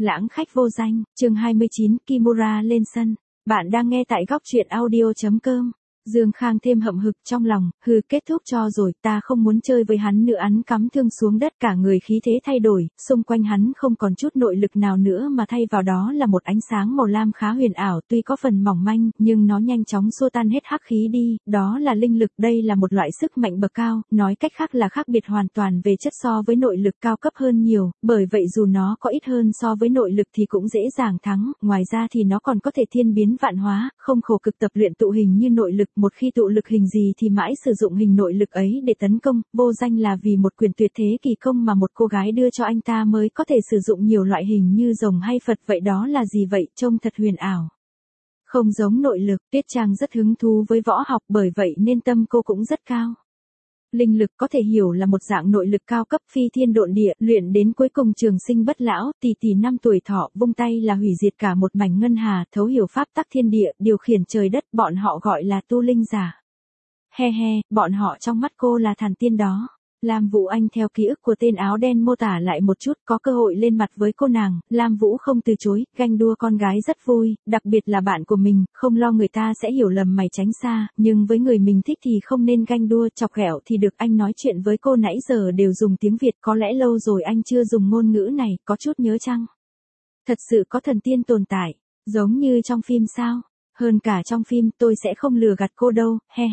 Lãng khách vô danh, chương 29, Kimura lên sân. Bạn đang nghe tại góc truyện audio.com. Dương Khang thêm hậm hực trong lòng, kết thúc cho rồi, ta không muốn chơi với hắn nữa. Hắn cắm thương xuống đất, cả người khí thế thay đổi, xung quanh hắn không còn chút nội lực nào nữa mà thay vào đó là một ánh sáng màu lam khá huyền ảo, tuy có phần mỏng manh, nhưng nó nhanh chóng xua tan hết hắc khí đi, đó là linh lực. Đây là một loại sức mạnh bậc cao, nói cách khác là khác biệt hoàn toàn về chất so với nội lực, cao cấp hơn nhiều, bởi vậy dù nó có ít hơn so với nội lực thì cũng dễ dàng thắng, ngoài ra thì nó còn có thể thiên biến vạn hóa, không khổ cực tập luyện tụ hình như nội lực. Một khi tụ lực hình gì thì mãi sử dụng hình nội lực ấy để tấn công. Vô danh là vì một quyền tuyệt thế kỳ công mà một cô gái đưa cho anh ta mới có thể sử dụng nhiều loại hình như rồng hay Phật. Vậy đó là gì vậy? Trông thật huyền ảo. Không giống nội lực. Tuyết Trang rất hứng thú với võ học, bởi vậy nên tâm cô cũng rất cao. Linh lực có thể hiểu là một dạng nội lực cao cấp, phi thiên độn địa, luyện đến cuối cùng trường sinh bất lão, tỷ 5 tuổi thọ, vung tay là hủy diệt cả một mảnh ngân hà, thấu hiểu pháp tắc thiên địa, điều khiển trời đất, bọn họ gọi là tu linh giả. He, bọn họ trong mắt cô là thần tiên đó. Lam Vũ Anh theo ký ức của tên áo đen mô tả lại một chút, có cơ hội lên mặt với cô nàng, Lam Vũ không từ chối, ganh đua con gái rất vui, đặc biệt là bạn của mình, không lo người ta sẽ hiểu lầm mày tránh xa, nhưng với người mình thích thì không nên ganh đua, chọc ghẹo thì được. Anh nói chuyện với cô nãy giờ đều dùng tiếng Việt, có lẽ lâu rồi anh chưa dùng ngôn ngữ này, có chút nhớ chăng? Thật sự có thần tiên tồn tại, giống như trong phim sao? Hơn cả trong phim, tôi sẽ không lừa gạt cô đâu, he.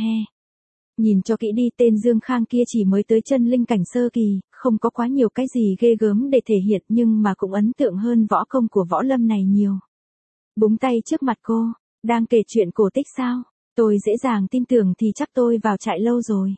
Nhìn cho kỹ đi, tên Dương Khang kia chỉ mới tới chân linh cảnh sơ kỳ, không có quá nhiều cái gì ghê gớm để thể hiện, nhưng mà cũng ấn tượng hơn võ công của Võ Lâm này nhiều. Búng tay trước mặt cô, đang kể chuyện cổ tích sao? Tôi dễ dàng tin tưởng thì chắc tôi vào trại lâu rồi.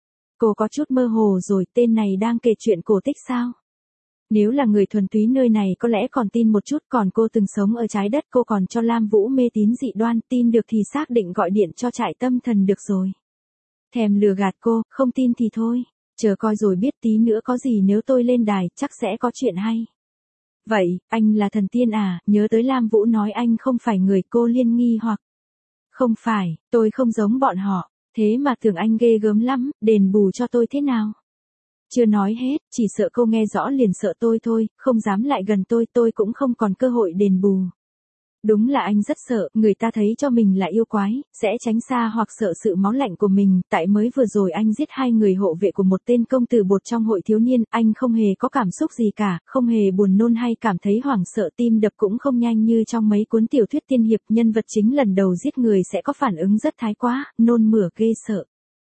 Cô có chút mơ hồ rồi, tên này đang kể chuyện cổ tích sao? Nếu là người thuần túy nơi này có lẽ còn tin một chút, còn cô từng sống ở trái đất, cô còn cho Lam Vũ mê tín dị đoan, tin được thì xác định gọi điện cho trại tâm thần được rồi. Thèm lừa gạt cô, không tin thì thôi, chờ coi rồi biết, tí nữa có gì nếu tôi lên đài, chắc sẽ có chuyện hay. Vậy, anh là thần tiên à? Nhớ tới Lam Vũ nói anh không phải người, cô liên nghi hoặc. Không phải, tôi không giống bọn họ, thế mà tưởng anh ghê gớm lắm, đền bù cho tôi thế nào? Chưa nói hết, chỉ sợ cô nghe rõ liền sợ tôi thôi, không dám lại gần tôi cũng không còn cơ hội đền bù. Đúng là anh rất sợ, người ta thấy cho mình là yêu quái, sẽ tránh xa hoặc sợ sự máu lạnh của mình, tại mới vừa rồi anh giết 2 người hộ vệ của một tên công tử bột trong hội thiếu niên, anh không hề có cảm xúc gì cả, không hề buồn nôn hay cảm thấy hoảng sợ, tim đập cũng không nhanh như trong mấy cuốn tiểu thuyết tiên hiệp, nhân vật chính lần đầu giết người sẽ có phản ứng rất thái quá, nôn mửa ghê sợ.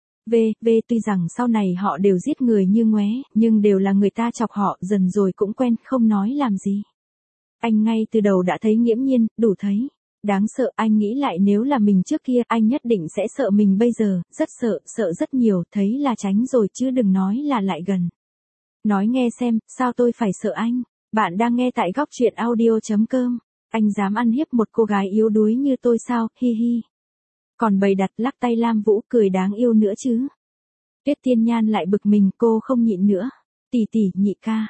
Tuy rằng sau này họ đều giết người như ngoé, nhưng đều là người ta chọc họ, dần rồi cũng quen, không nói làm gì. Anh ngay từ đầu đã thấy nghiễm nhiên, đủ thấy. Đáng sợ, anh nghĩ lại nếu là mình trước kia, anh nhất định sẽ sợ mình bây giờ, rất sợ rất nhiều, thấy là tránh rồi chứ đừng nói là lại gần. Nói nghe xem, sao tôi phải sợ anh? Bạn đang nghe tại góc truyện audio.com. Anh dám ăn hiếp một cô gái yếu đuối như tôi sao, hi. Còn bày đặt lắc tay Lam Vũ cười đáng yêu nữa chứ. Tuyết Tiên Nhan lại bực mình, cô không nhịn nữa. Tỷ, nhị ca,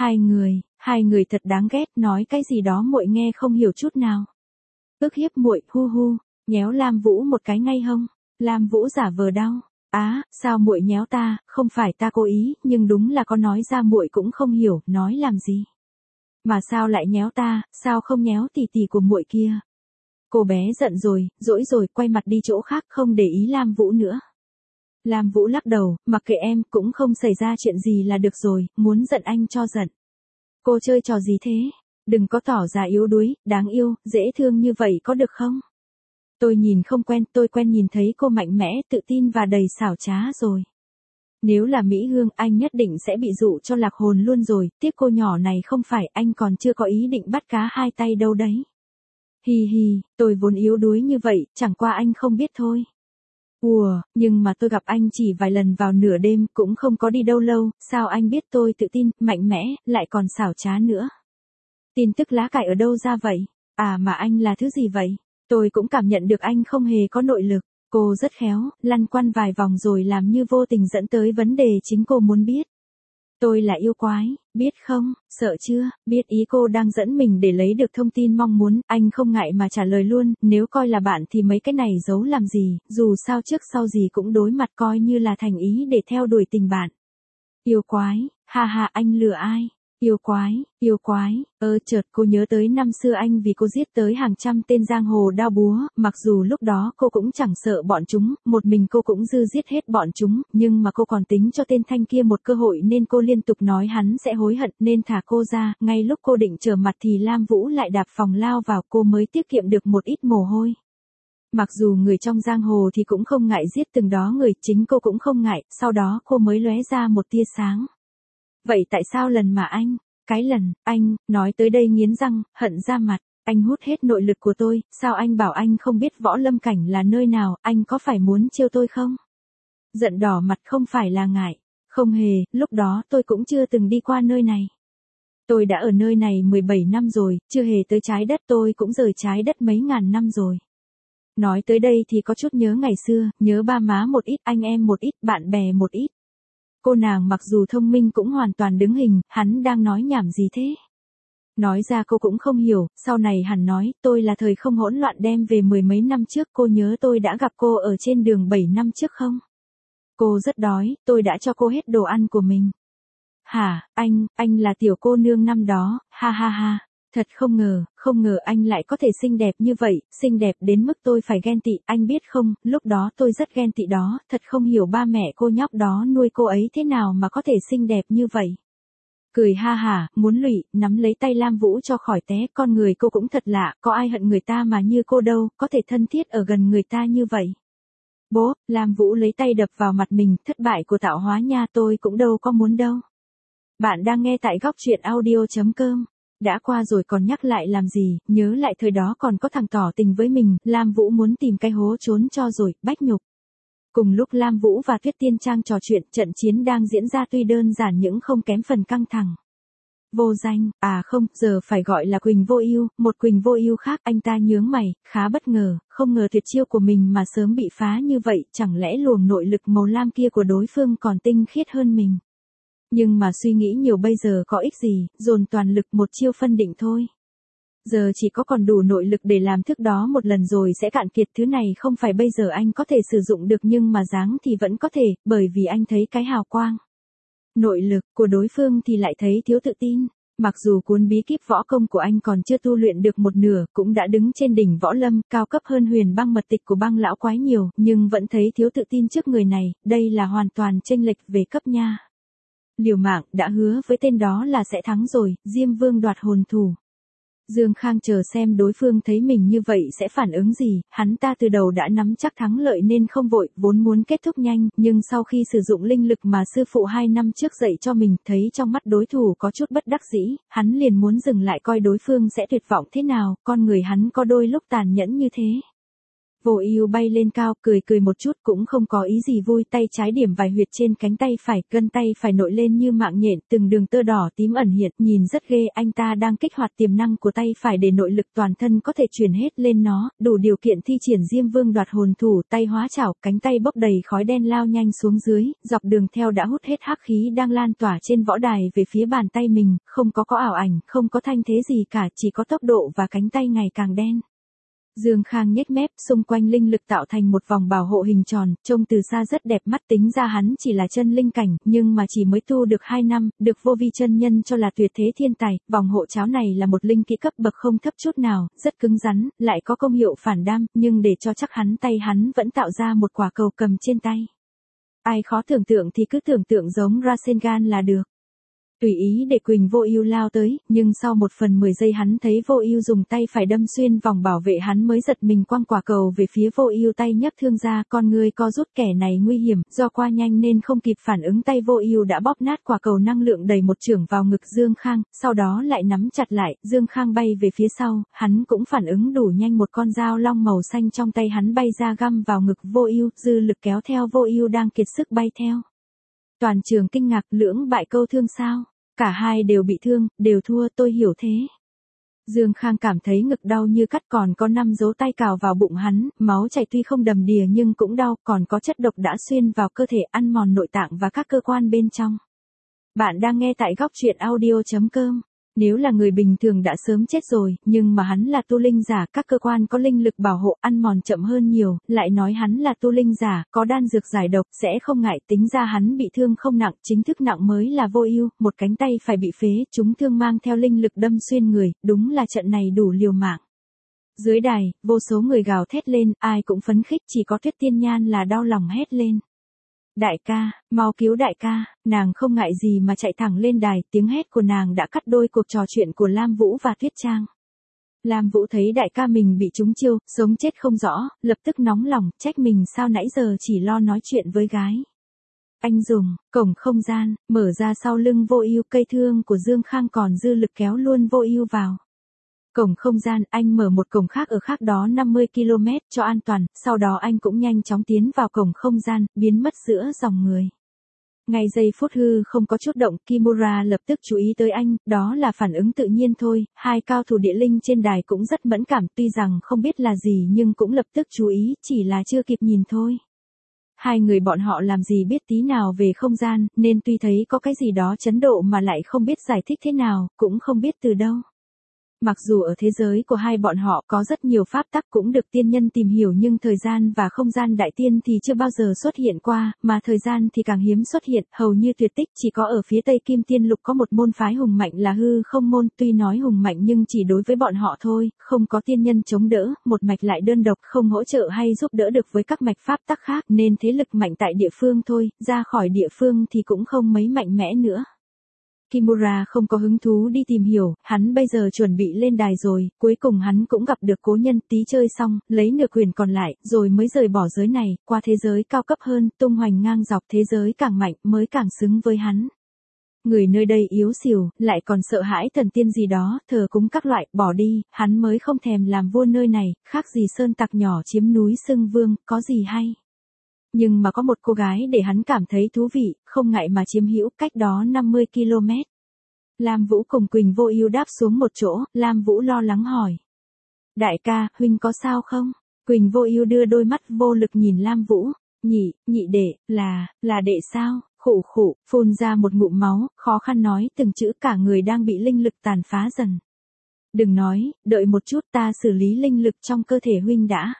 hai người thật đáng ghét, nói cái gì đó muội nghe không hiểu chút nào. Ức hiếp muội, hu, nhéo Lam Vũ một cái ngay hông. Lam Vũ giả vờ đau. Sao muội nhéo ta, không phải ta cố ý, nhưng đúng là có nói ra muội cũng không hiểu, nói làm gì. Mà sao lại nhéo ta, sao không nhéo tỷ của muội kia. Cô bé giận rồi, dỗi rồi, quay mặt đi chỗ khác, không để ý Lam Vũ nữa. Lam Vũ lắc đầu, mặc kệ em, cũng không xảy ra chuyện gì là được rồi, muốn giận anh cho giận. Cô chơi trò gì thế? Đừng có tỏ ra yếu đuối, đáng yêu, dễ thương như vậy có được không? Tôi nhìn không quen, tôi quen nhìn thấy cô mạnh mẽ, tự tin và đầy xảo trá rồi. Nếu là Mỹ Hương, anh nhất định sẽ bị dụ cho lạc hồn luôn rồi, tiếc cô nhỏ này không phải, anh còn chưa có ý định bắt cá hai tay đâu đấy. Hi, tôi vốn yếu đuối như vậy, chẳng qua anh không biết thôi. Nhưng mà tôi gặp anh chỉ vài lần vào nửa đêm, cũng không có đi đâu lâu, sao anh biết tôi tự tin, mạnh mẽ, lại còn xảo trá nữa. Tin tức lá cải ở đâu ra vậy? Mà anh là thứ gì vậy? Tôi cũng cảm nhận được anh không hề có nội lực. Cô rất khéo, lăn quăn vài vòng rồi làm như vô tình dẫn tới vấn đề chính cô muốn biết. Tôi là yêu quái, biết không, sợ chưa, biết ý cô đang dẫn mình để lấy được thông tin mong muốn, anh không ngại mà trả lời luôn, nếu coi là bạn thì mấy cái này giấu làm gì, dù sao trước sau gì cũng đối mặt, coi như là thành ý để theo đuổi tình bạn. Yêu quái, ha, anh lừa ai? Yêu quái, chợt cô nhớ tới năm xưa anh vì cô giết tới hàng trăm tên giang hồ đao búa, mặc dù lúc đó cô cũng chẳng sợ bọn chúng, một mình cô cũng dư giết hết bọn chúng, nhưng mà cô còn tính cho tên Thanh kia một cơ hội nên cô liên tục nói hắn sẽ hối hận nên thả cô ra, ngay lúc cô định trở mặt thì Lam Vũ lại đạp phòng lao vào, cô mới tiết kiệm được một ít mồ hôi. Mặc dù người trong giang hồ thì cũng không ngại giết từng đó người, chính cô cũng không ngại, sau đó cô mới lóe ra một tia sáng. Vậy tại sao lần mà cái lần, anh, nói tới đây nghiến răng, hận ra mặt, anh hút hết nội lực của tôi, sao anh bảo anh không biết võ lâm cảnh là nơi nào, anh có phải muốn chiêu tôi không? Giận đỏ mặt không phải là ngại, không hề, lúc đó tôi cũng chưa từng đi qua nơi này. Tôi đã ở nơi này 17 năm rồi, chưa hề tới trái đất, tôi cũng rời trái đất mấy ngàn năm rồi. Nói tới đây thì có chút nhớ ngày xưa, nhớ ba má một ít, anh em một ít, bạn bè một ít. Cô nàng mặc dù thông minh cũng hoàn toàn đứng hình, hắn đang nói nhảm gì thế? Nói ra cô cũng không hiểu, sau này hắn nói, tôi là thời không hỗn loạn đem về 10 mấy năm trước, cô nhớ tôi đã gặp cô ở trên đường 7 năm trước không? Cô rất đói, tôi đã cho cô hết đồ ăn của mình. Hả, anh là tiểu cô nương năm đó, ha ha ha. Thật không ngờ anh lại có thể xinh đẹp như vậy, xinh đẹp đến mức tôi phải ghen tị, anh biết không, lúc đó tôi rất ghen tị đó, thật không hiểu ba mẹ cô nhóc đó nuôi cô ấy thế nào mà có thể xinh đẹp như vậy. Cười ha hả, muốn lụy, nắm lấy tay Lam Vũ cho khỏi té, con người cô cũng thật lạ, có ai hận người ta mà như cô đâu, có thể thân thiết ở gần người ta như vậy. Bố, Lam Vũ lấy tay đập vào mặt mình, thất bại của tạo hóa nha, tôi cũng đâu có muốn đâu. Bạn đang nghe tại góc truyện audio.com. Đã qua rồi còn nhắc lại làm gì, nhớ lại thời đó còn có thằng tỏ tình với mình, Lam Vũ muốn tìm cái hố trốn cho rồi, bách nhục. Cùng lúc Lam Vũ và Tuyết Tiên Trang trò chuyện, trận chiến đang diễn ra tuy đơn giản nhưng không kém phần căng thẳng. Vô danh, không, giờ phải gọi là Quỳnh Vô Ưu, một Quỳnh Vô Ưu khác, anh ta nhướng mày, khá bất ngờ, không ngờ tuyệt chiêu của mình mà sớm bị phá như vậy, chẳng lẽ luồng nội lực màu lam kia của đối phương còn tinh khiết hơn mình. Nhưng mà suy nghĩ nhiều bây giờ có ích gì, dồn toàn lực một chiêu phân định thôi. Giờ chỉ có còn đủ nội lực để làm thức đó một lần rồi sẽ cạn kiệt, thứ này không phải bây giờ anh có thể sử dụng được nhưng mà dáng thì vẫn có thể, bởi vì anh thấy cái hào quang. Nội lực của đối phương thì lại thấy thiếu tự tin. Mặc dù cuốn bí kíp võ công của anh còn chưa tu luyện được một nửa, cũng đã đứng trên đỉnh võ lâm, cao cấp hơn Huyền Băng mật tịch của Băng lão quái nhiều, nhưng vẫn thấy thiếu tự tin trước người này, đây là hoàn toàn chênh lệch về cấp nha. Liều mạng, đã hứa với tên đó là sẽ thắng rồi, Diêm Vương đoạt hồn thủ. Dương Khang chờ xem đối phương thấy mình như vậy sẽ phản ứng gì, hắn ta từ đầu đã nắm chắc thắng lợi nên không vội, vốn muốn kết thúc nhanh, nhưng sau khi sử dụng linh lực mà sư phụ 2 năm trước dạy cho mình, thấy trong mắt đối thủ có chút bất đắc dĩ, hắn liền muốn dừng lại coi đối phương sẽ tuyệt vọng thế nào, con người hắn có đôi lúc tàn nhẫn như thế. Vô Ưu bay lên cao, cười một chút cũng không có ý gì vui, tay trái điểm vài huyệt trên cánh tay phải, gân tay phải nổi lên như mạng nhện, từng đường tơ đỏ tím ẩn hiện, nhìn rất ghê, anh ta đang kích hoạt tiềm năng của tay phải để nội lực toàn thân có thể truyền hết lên nó, đủ điều kiện thi triển Diêm Vương đoạt hồn thủ, tay hóa chảo, cánh tay bốc đầy khói đen lao nhanh xuống dưới, dọc đường theo đã hút hết hắc khí đang lan tỏa trên võ đài về phía bàn tay mình, không có ảo ảnh, không có thanh thế gì cả, chỉ có tốc độ và cánh tay ngày càng đen. Dương Khang nhếch mép, xung quanh linh lực tạo thành một vòng bảo hộ hình tròn, trông từ xa rất đẹp mắt, tính ra hắn chỉ là chân linh cảnh, nhưng mà chỉ mới tu được 2 năm, được Vô Vi chân nhân cho là tuyệt thế thiên tài, vòng hộ cháo này là một linh kỹ cấp bậc không thấp chút nào, rất cứng rắn, lại có công hiệu phản đam, nhưng để cho chắc hắn tay hắn vẫn tạo ra một quả cầu cầm trên tay. Ai khó tưởng tượng thì cứ tưởng tượng giống Rasengan là được. Tùy ý để Quỳnh Vô Ưu lao tới, nhưng sau 1/10 giây hắn thấy Vô Ưu dùng tay phải đâm xuyên vòng bảo vệ hắn mới giật mình quăng quả cầu về phía Vô Ưu, tay nhấc thương ra, con người co rút, kẻ này nguy hiểm, do qua nhanh nên không kịp phản ứng, tay Vô Ưu đã bóp nát quả cầu năng lượng đầy một chưởng vào ngực Dương Khang, sau đó lại nắm chặt lại, Dương Khang bay về phía sau, hắn cũng phản ứng đủ nhanh, một con dao long màu xanh trong tay hắn bay ra găm vào ngực Vô Ưu, dư lực kéo theo Vô Ưu đang kiệt sức bay theo. Toàn trường kinh ngạc, lưỡng bại câu thương sao? Cả hai đều bị thương, đều thua, tôi hiểu thế. Dương Khang cảm thấy ngực đau như cắt, còn có 5 dấu tay cào vào bụng hắn, máu chảy tuy không đầm đìa nhưng cũng đau, còn có chất độc đã xuyên vào cơ thể, ăn mòn nội tạng và các cơ quan bên trong. Bạn đang nghe tại góc truyện audio.com. Nếu là người bình thường đã sớm chết rồi, nhưng mà hắn là tu linh giả, các cơ quan có linh lực bảo hộ, ăn mòn chậm hơn nhiều, lại nói hắn là tu linh giả, có đan dược giải độc, sẽ không ngại, tính ra hắn bị thương không nặng, chính thức nặng mới là vô ưu, một cánh tay phải bị phế, chúng thương mang theo linh lực đâm xuyên người, đúng là trận này đủ liều mạng. Dưới đài, vô số người gào thét lên, ai cũng phấn khích, chỉ có Tuyết Tiên Nhan là đau lòng hét lên. Đại ca, mau cứu đại ca, nàng không ngại gì mà chạy thẳng lên đài, tiếng hét của nàng đã cắt đôi cuộc trò chuyện của Lam Vũ và Tuyết Trang. Lam Vũ thấy đại ca mình bị trúng chiêu, sống chết không rõ, lập tức nóng lòng, trách mình sao nãy giờ chỉ lo nói chuyện với gái. Anh dùng cổng không gian, mở ra sau lưng Vô Ưu, cây thương của Dương Khang còn dư lực kéo luôn Vô Ưu vào. Cổng không gian, anh mở một cổng khác ở khác đó 50 km cho an toàn, sau đó anh cũng nhanh chóng tiến vào cổng không gian, biến mất giữa dòng người. Ngay giây phút hư không có chút động, Kimura lập tức chú ý tới anh, đó là phản ứng tự nhiên thôi, hai cao thủ địa linh trên đài cũng rất mẫn cảm, tuy rằng không biết là gì nhưng cũng lập tức chú ý, chỉ là chưa kịp nhìn thôi. Hai người bọn họ làm gì biết tí nào về không gian, nên tuy thấy có cái gì đó chấn độ mà lại không biết giải thích thế nào, cũng không biết từ đâu. Mặc dù ở thế giới của hai bọn họ có rất nhiều pháp tắc cũng được tiên nhân tìm hiểu nhưng thời gian và không gian đại tiên thì chưa bao giờ xuất hiện qua, mà thời gian thì càng hiếm xuất hiện, hầu như tuyệt tích, chỉ có ở phía Tây Kim Tiên Lục có một môn phái hùng mạnh là hư không môn, tuy nói hùng mạnh nhưng chỉ đối với bọn họ thôi, không có tiên nhân chống đỡ, một mạch lại đơn độc, không hỗ trợ hay giúp đỡ được với các mạch pháp tắc khác, nên thế lực mạnh tại địa phương thôi, ra khỏi địa phương thì cũng không mấy mạnh mẽ nữa. Kimura không có hứng thú đi tìm hiểu, hắn bây giờ chuẩn bị lên đài rồi, cuối cùng hắn cũng gặp được cố nhân, tí chơi xong, lấy nửa quyền còn lại, rồi mới rời bỏ giới này, qua thế giới cao cấp hơn, tung hoành ngang dọc thế giới càng mạnh, mới càng xứng với hắn. Người nơi đây yếu xìu, lại còn sợ hãi thần tiên gì đó, thờ cúng các loại, bỏ đi, hắn mới không thèm làm vua nơi này, khác gì sơn tặc nhỏ chiếm núi xưng vương, có gì hay. Nhưng mà có một cô gái để hắn cảm thấy thú vị, không ngại mà chiếm hữu, cách đó 50 km. Lam Vũ cùng Quỳnh Vô Ưu đáp xuống một chỗ, Lam Vũ lo lắng hỏi. Đại ca, huynh có sao không? Quỳnh Vô Ưu đưa đôi mắt vô lực nhìn Lam Vũ, nhị đệ, là đệ sao? Khụ khụ, phun ra một ngụm máu, khó khăn nói từng chữ, cả người đang bị linh lực tàn phá dần. Đừng nói, đợi một chút, ta xử lý linh lực trong cơ thể huynh đã.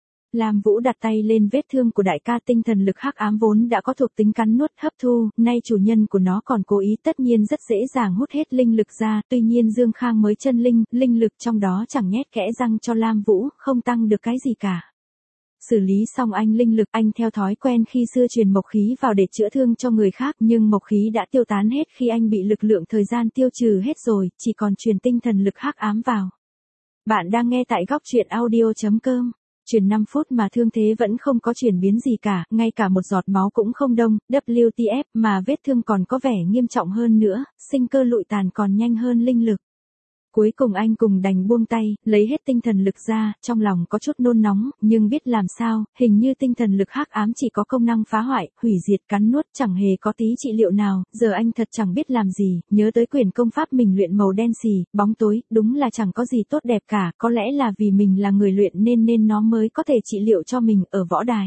Lam Vũ đặt tay lên vết thương của đại ca, tinh thần lực hắc ám vốn đã có thuộc tính cắn nuốt hấp thu, nay chủ nhân của nó còn cố ý, tất nhiên rất dễ dàng hút hết linh lực ra, tuy nhiên Dương Khang mới chân linh, linh lực trong đó chẳng nhét kẽ răng cho Lam Vũ, không tăng được cái gì cả. Xử lý xong anh linh lực, anh theo thói quen khi xưa truyền mộc khí vào để chữa thương cho người khác, nhưng mộc khí đã tiêu tán hết khi anh bị lực lượng thời gian tiêu trừ hết rồi, chỉ còn truyền tinh thần lực hắc ám vào. Bạn đang nghe tại góc truyện audio.com. Truyền 5 phút mà thương thế vẫn không có chuyển biến gì cả, ngay cả một giọt máu cũng không đông, WTF, mà vết thương còn có vẻ nghiêm trọng hơn nữa, sinh cơ lụi tàn còn nhanh hơn linh lực. Cuối cùng anh cùng đành buông tay, lấy hết tinh thần lực ra, trong lòng có chút nôn nóng, nhưng biết làm sao, hình như tinh thần lực hắc ám chỉ có công năng phá hoại, hủy diệt, cắn nuốt, chẳng hề có tí trị liệu nào, giờ anh thật chẳng biết làm gì, nhớ tới quyển công pháp mình luyện màu đen xì, bóng tối, đúng là chẳng có gì tốt đẹp cả, có lẽ là vì mình là người luyện nên nó mới có thể trị liệu cho mình ở võ đài.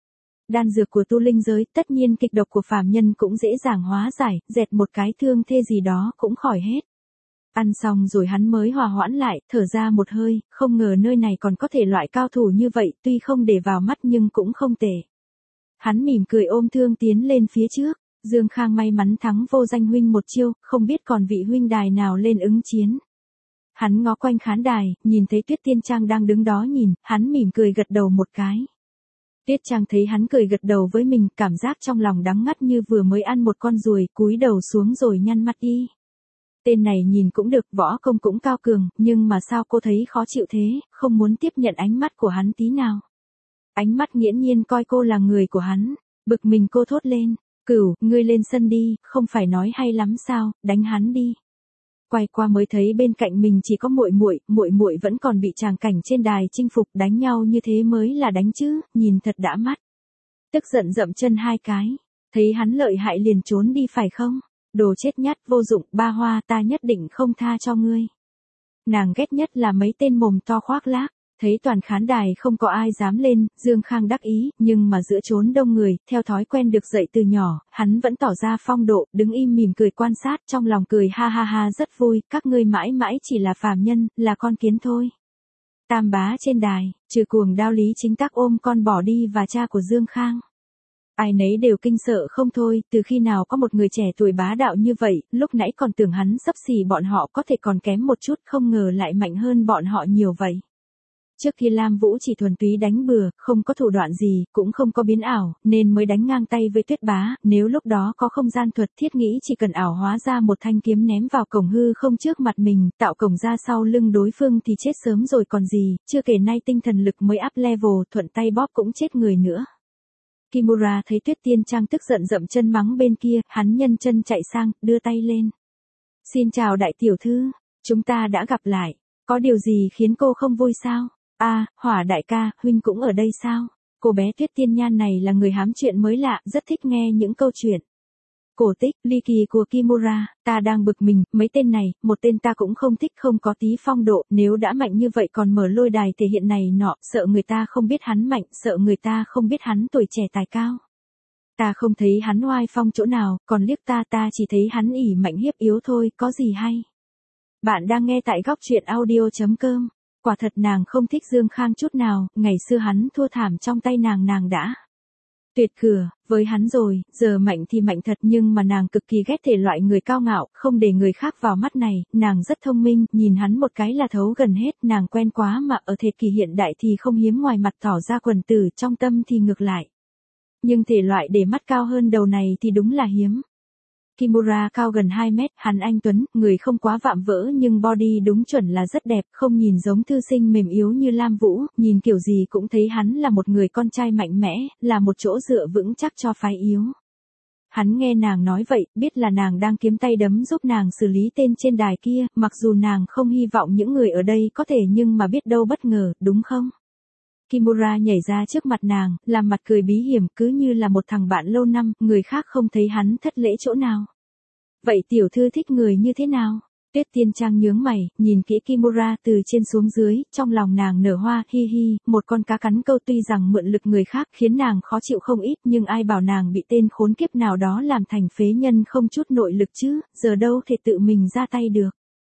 Đan dược của tu linh giới, tất nhiên kịch độc của phàm nhân cũng dễ dàng hóa giải, dẹt một cái thương thê gì đó cũng khỏi hết. Ăn xong rồi hắn mới hòa hoãn lại, thở ra một hơi, không ngờ nơi này còn có thể loại cao thủ như vậy, tuy không để vào mắt nhưng cũng không tệ. Hắn mỉm cười ôm thương tiến lên phía trước, Dương Khang may mắn thắng Vô Danh huynh một chiêu, không biết còn vị huynh đài nào lên ứng chiến. Hắn ngó quanh khán đài, nhìn thấy Tuyết Tiên Trang đang đứng đó nhìn, hắn mỉm cười gật đầu một cái. Tuyết Trang thấy hắn cười gật đầu với mình, cảm giác trong lòng đắng ngắt như vừa mới ăn một con ruồi, cúi đầu xuống rồi nhăn mắt đi. Tên này nhìn cũng được, võ công cũng cao cường, nhưng mà sao cô thấy khó chịu thế, không muốn tiếp nhận ánh mắt của hắn tí nào. Ánh mắt nghiễm nhiên coi cô là người của hắn, bực mình cô thốt lên, Cửu, ngươi lên sân đi, không phải nói hay lắm sao, đánh hắn đi. Quay qua mới thấy bên cạnh mình chỉ có muội muội vẫn còn bị tràng cảnh trên đài chinh phục, đánh nhau như thế mới là đánh chứ, nhìn thật đã mắt. Tức giận dậm chân hai cái, thấy hắn lợi hại liền trốn đi phải không? Đồ chết nhát vô dụng, Ba Hoa, ta nhất định không tha cho ngươi. Nàng ghét nhất là mấy tên mồm to khoác lác, Thấy toàn khán đài không có ai dám lên, Dương Khang đắc ý, nhưng mà giữa chốn đông người, theo thói quen được dạy từ nhỏ, hắn vẫn tỏ ra phong độ, đứng im mỉm cười quan sát, trong lòng cười ha ha ha rất vui, các ngươi mãi mãi chỉ là phàm nhân, là con kiến thôi. Tam bá trên đài, trừ cuồng đao Lý Chính Tắc ôm con bỏ đi và cha của Dương Khang. Ai nấy đều kinh sợ không thôi, từ khi nào có một người trẻ tuổi bá đạo như vậy, lúc nãy còn tưởng hắn xấp xỉ bọn họ có thể còn kém một chút, không ngờ lại mạnh hơn bọn họ nhiều vậy. Trước kia Lam Vũ chỉ thuần túy đánh bừa, không có thủ đoạn gì, cũng không có biến ảo, nên mới đánh ngang tay với Tuyết Bá, nếu lúc đó có không gian thuật thiết nghĩ chỉ cần ảo hóa ra một thanh kiếm ném vào cổng hư không trước mặt mình, tạo cổng ra sau lưng đối phương thì chết sớm rồi còn gì, chưa kể nay tinh thần lực mới up level, thuận tay bóp cũng chết người nữa. Kimura thấy Tuyết Tiên Trang tức giận dậm chân mắng bên kia, hắn nhân chân chạy sang, đưa tay lên. Xin chào đại tiểu thư, chúng ta đã gặp lại, có điều gì khiến cô không vui sao? Hỏa đại ca, huynh cũng ở đây sao? Cô bé Tuyết Tiên Nhan này là người hám chuyện mới lạ, rất thích nghe những câu chuyện. Cổ tích, ly kỳ của Kimura, ta đang bực mình, mấy tên này, một tên ta cũng không thích không có tí phong độ, nếu đã mạnh như vậy còn mở lôi đài thể hiện này nọ, sợ người ta không biết hắn mạnh, sợ người ta không biết hắn tuổi trẻ tài cao. Ta không thấy hắn oai phong chỗ nào, còn liếc ta chỉ thấy hắn ỉ mạnh hiếp yếu thôi, có gì hay. Bạn đang nghe tại góc truyện audio.com. Quả thật nàng không thích Dương Khang chút nào, ngày xưa hắn thua thảm trong tay nàng đã tuyệt cửa, với hắn rồi, giờ mạnh thì mạnh thật nhưng mà nàng cực kỳ ghét thể loại người cao ngạo, không để người khác vào mắt này, nàng rất thông minh, nhìn hắn một cái là thấu gần hết, nàng quen quá mà ở thời kỳ hiện đại thì không hiếm ngoài mặt tỏ ra quần tử, trong tâm thì ngược lại. Nhưng thể loại để mắt cao hơn đầu này thì đúng là hiếm. Kimura cao gần 2 mét, hắn anh tuấn, người không quá vạm vỡ nhưng body đúng chuẩn là rất đẹp, không nhìn giống thư sinh mềm yếu như Lam Vũ, nhìn kiểu gì cũng thấy hắn là một người con trai mạnh mẽ, là một chỗ dựa vững chắc cho phái yếu. Hắn nghe nàng nói vậy, biết là nàng đang kiếm tay đấm giúp nàng xử lý tên trên đài kia, mặc dù nàng không hy vọng những người ở đây có thể nhưng mà biết đâu bất ngờ, đúng không? Kimura nhảy ra trước mặt nàng, làm mặt cười bí hiểm cứ như là một thằng bạn lâu năm, người khác không thấy hắn thất lễ chỗ nào. Vậy tiểu thư thích người như thế nào? Tuyết Tiên Trang nhướng mày, nhìn kỹ Kimura từ trên xuống dưới, trong lòng nàng nở hoa, hi hi, một con cá cắn câu tuy rằng mượn lực người khác khiến nàng khó chịu không ít nhưng ai bảo nàng bị tên khốn kiếp nào đó làm thành phế nhân không chút nội lực chứ, giờ đâu thể tự mình ra tay được.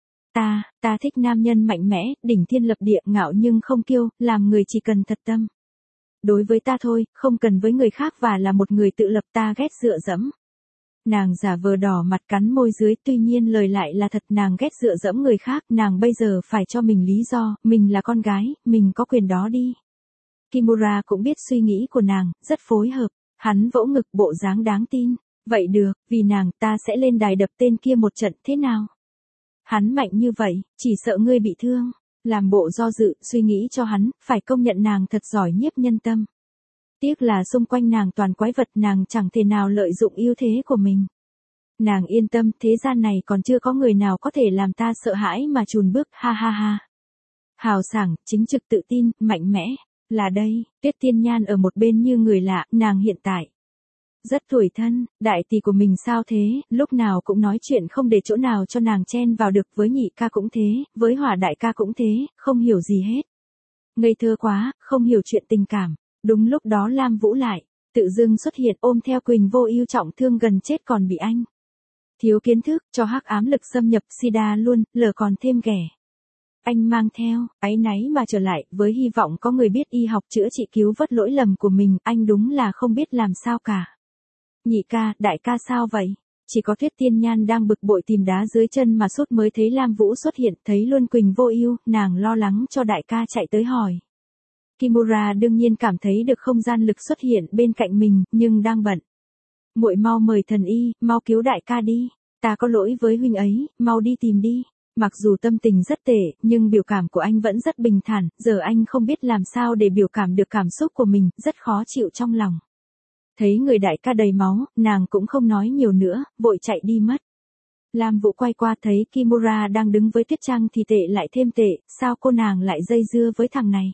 Ta thích nam nhân mạnh mẽ, đỉnh thiên lập địa, ngạo nhưng không kiêu, làm người chỉ cần thật tâm. Đối với ta thôi, không cần với người khác và là một người tự lập, ta ghét dựa dẫm. Nàng giả vờ đỏ mặt cắn môi dưới, tuy nhiên lời lại là thật, nàng ghét dựa dẫm người khác, nàng bây giờ phải cho mình lý do, mình là con gái, mình có quyền đó đi. Kimura cũng biết suy nghĩ của nàng, rất phối hợp, hắn vỗ ngực bộ dáng đáng tin. Vậy được, vì nàng ta sẽ lên đài đập tên kia một trận, thế nào? Hắn mạnh như vậy, chỉ sợ ngươi bị thương. Làm bộ do dự, suy nghĩ cho hắn, phải công nhận nàng thật giỏi nhiếp nhân tâm. Tiếc là xung quanh nàng toàn quái vật, nàng chẳng thể nào lợi dụng ưu thế của mình. Nàng yên tâm, thế gian này còn chưa có người nào có thể làm ta sợ hãi mà chùn bước, ha ha ha. Hào sảng, chính trực tự tin, mạnh mẽ. Là đây, Tuyết Tiên Nhan ở một bên như người lạ, nàng hiện tại rất tủi thân, đại tỷ của mình sao thế, lúc nào cũng nói chuyện không để chỗ nào cho nàng chen vào được, với nhị ca cũng thế, với Hỏa đại ca cũng thế, không hiểu gì hết. Ngây thơ quá, không hiểu chuyện tình cảm. Đúng lúc đó Lam Vũ lại tự dưng xuất hiện, ôm theo Quỳnh Vô Ưu trọng thương gần chết còn bị anh thiếu kiến thức, cho hắc ám lực xâm nhập sida luôn, lờ còn thêm ghẻ. Anh mang theo áy náy mà trở lại, với hy vọng có người biết y học chữa trị cứu vớt lỗi lầm của mình, anh đúng là không biết làm sao cả. Nhị ca, đại ca sao vậy? Chỉ có Tuyết Tiên Nhan đang bực bội tìm đá dưới chân mà sốt mới thấy Lam Vũ xuất hiện, thấy luôn Quỳnh Vô Ưu, nàng lo lắng cho đại ca chạy tới hỏi. Kimura đương nhiên cảm thấy được không gian lực xuất hiện bên cạnh mình, nhưng đang bận. Muội mau mời thần y, mau cứu đại ca đi, ta có lỗi với huynh ấy, mau đi tìm đi. Mặc dù tâm tình rất tệ, nhưng biểu cảm của anh vẫn rất bình thản, giờ anh không biết làm sao để biểu cảm được cảm xúc của mình, rất khó chịu trong lòng. Thấy người đại ca đầy máu, nàng cũng không nói nhiều nữa, vội chạy đi mất. Lam Vũ quay qua thấy Kimura đang đứng với Tuyết Trang thì tệ lại thêm tệ, sao cô nàng lại dây dưa với thằng này?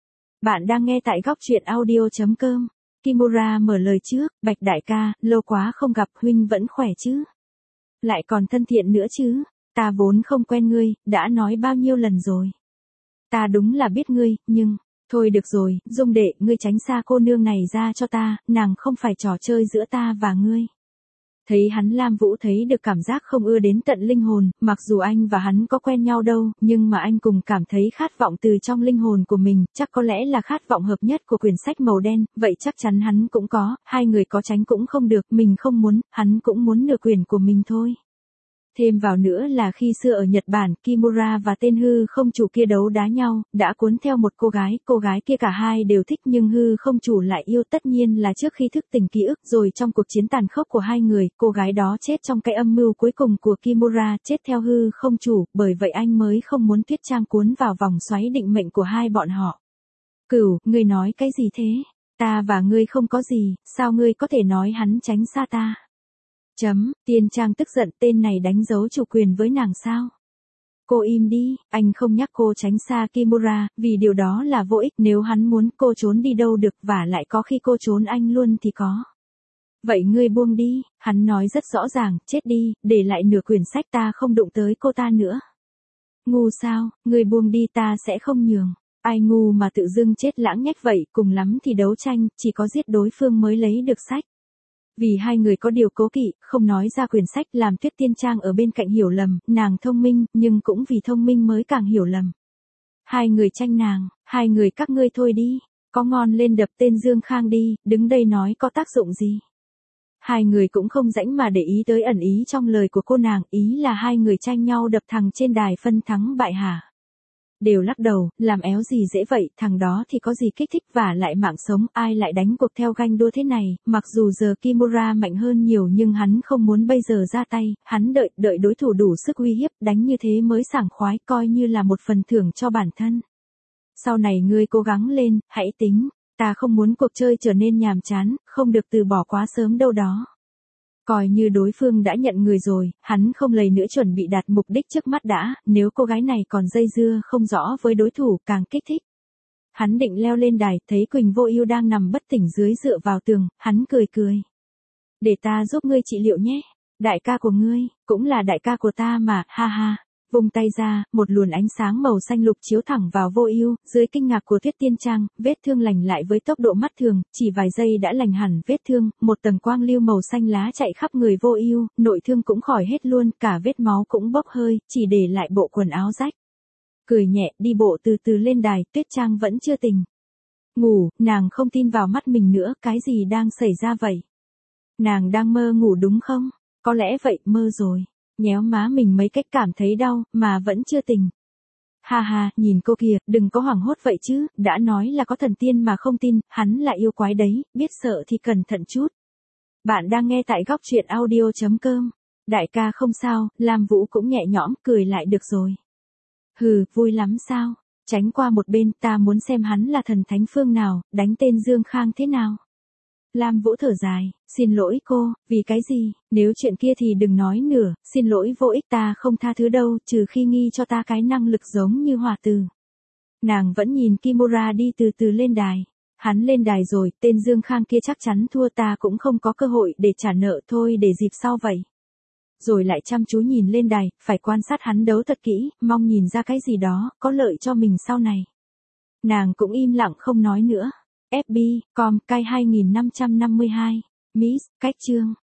Bạn đang nghe tại góc truyện audio.com. Kimura mở lời trước, Bạch đại ca, lâu quá không gặp, huynh vẫn khỏe chứ? Lại còn thân thiện nữa chứ? Ta vốn không quen ngươi, đã nói bao nhiêu lần rồi. ta đúng là biết ngươi, nhưng, thôi được rồi, Dung đệ, ngươi tránh xa cô nương này ra cho ta, nàng không phải trò chơi giữa ta và ngươi. Thấy hắn Lam Vũ thấy được cảm giác không ưa đến tận linh hồn, mặc dù anh và hắn có quen nhau đâu, nhưng mà anh cùng cảm thấy khát vọng từ trong linh hồn của mình, chắc có lẽ là khát vọng hợp nhất của quyển sách màu đen, vậy chắc chắn hắn cũng có, hai người có tránh cũng không được, mình không muốn, hắn cũng muốn nửa quyển của mình thôi. Thêm vào nữa là khi xưa ở Nhật Bản, Kimura và tên hư không chủ kia đấu đá nhau, đã cuốn theo một cô gái kia cả hai đều thích nhưng hư không chủ lại yêu, tất nhiên là trước khi thức tỉnh ký ức, rồi trong cuộc chiến tàn khốc của hai người, cô gái đó chết trong cái âm mưu cuối cùng của Kimura, chết theo hư không chủ, bởi vậy anh mới không muốn Tuyết Trang cuốn vào vòng xoáy định mệnh của hai bọn họ. Cửu, ngươi nói cái gì thế? Ta và ngươi không có gì, sao ngươi có thể nói hắn tránh xa ta? Tiên Trang tức giận, tên này đánh dấu chủ quyền với nàng sao? Cô im đi, anh không nhắc cô tránh xa Kimura, vì điều đó là vô ích, nếu hắn muốn cô trốn đi đâu được, và lại có khi cô trốn anh luôn thì có. Vậy ngươi buông đi, hắn nói rất rõ ràng, chết đi, để lại nửa quyển sách, ta không đụng tới cô ta nữa. Ngu sao, ngươi buông đi, ta sẽ không nhường. Ai ngu mà tự dưng chết lãng nhách vậy, cùng lắm thì đấu tranh, chỉ có giết đối phương mới lấy được sách. Vì hai người có điều cố kỵ, không nói ra quyển sách, làm Tuyết Tiên Trang ở bên cạnh hiểu lầm, nàng thông minh, nhưng cũng vì thông minh mới càng hiểu lầm. Hai người tranh nàng, hai người các ngươi thôi đi, có ngon lên đập tên Dương Khang đi, đứng đây nói có tác dụng gì. Hai người cũng không rãnh mà để ý tới ẩn ý trong lời của cô nàng, ý là hai người tranh nhau đập thằng trên đài phân thắng bại hả. Đều lắc đầu, làm éo gì dễ vậy, thằng đó thì có gì kích thích, và lại mạng sống, ai lại đánh cuộc theo ganh đua thế này, mặc dù giờ Kimura mạnh hơn nhiều nhưng hắn không muốn bây giờ ra tay, hắn đợi đối thủ đủ sức uy hiếp, đánh như thế mới sảng khoái, coi như là một phần thưởng cho bản thân. Sau này ngươi cố gắng lên, hãy tính, ta không muốn cuộc chơi trở nên nhàm chán, không được từ bỏ quá sớm đâu đó. Coi như đối phương đã nhận người rồi, hắn không lầy nữa, chuẩn bị đạt mục đích trước mắt đã, nếu cô gái này còn dây dưa không rõ với đối thủ càng kích thích. Hắn định leo lên đài, thấy Quỳnh Vô Ưu đang nằm bất tỉnh dưới dựa vào tường, hắn cười. Để ta giúp ngươi trị liệu nhé, đại ca của ngươi, cũng là đại ca của ta mà, ha ha. Vung tay ra, một luồn ánh sáng màu xanh lục chiếu thẳng vào Vô Ưu, dưới kinh ngạc của Tuyết Tiên Trang, vết thương lành lại với tốc độ mắt thường, chỉ vài giây đã lành hẳn vết thương, một tầng quang lưu màu xanh lá chạy khắp người Vô Ưu, nội thương cũng khỏi hết luôn, cả vết máu cũng bốc hơi, chỉ để lại bộ quần áo rách. Cười nhẹ, đi bộ từ từ lên đài, Tuyết Trang vẫn chưa tỉnh. Ngủ, nàng không tin vào mắt mình nữa, cái gì đang xảy ra vậy? Nàng đang mơ ngủ đúng không? Có lẽ vậy, mơ rồi. Nhéo má mình mấy cách cảm thấy đau, mà vẫn chưa tỉnh. Ha ha, nhìn cô kìa, đừng có hoảng hốt vậy chứ, đã nói là có thần tiên mà không tin, hắn là yêu quái đấy, biết sợ thì cẩn thận chút. Bạn đang nghe tại góc truyện audio.com. Đại ca không sao, Lam Vũ cũng nhẹ nhõm, cười lại được rồi. Hừ, vui lắm sao? Tránh qua một bên, ta muốn xem hắn là thần thánh phương nào, đánh tên Dương Khang thế nào. Lam Vũ thở dài, xin lỗi cô, vì cái gì, nếu chuyện kia thì đừng nói nữa, xin lỗi vô ích, ta không tha thứ đâu, trừ khi nghi cho ta cái năng lực giống như hỏa từ. Nàng vẫn nhìn Kimura đi từ từ lên đài. Hắn lên đài rồi, tên Dương Khang kia chắc chắn thua, ta cũng không có cơ hội để trả nợ, thôi để dịp sau vậy. Rồi lại chăm chú nhìn lên đài, phải quan sát hắn đấu thật kỹ, mong nhìn ra cái gì đó, có lợi cho mình sau này. Nàng cũng im lặng không nói nữa. FB, com, cai 2552. Miss, cách chương.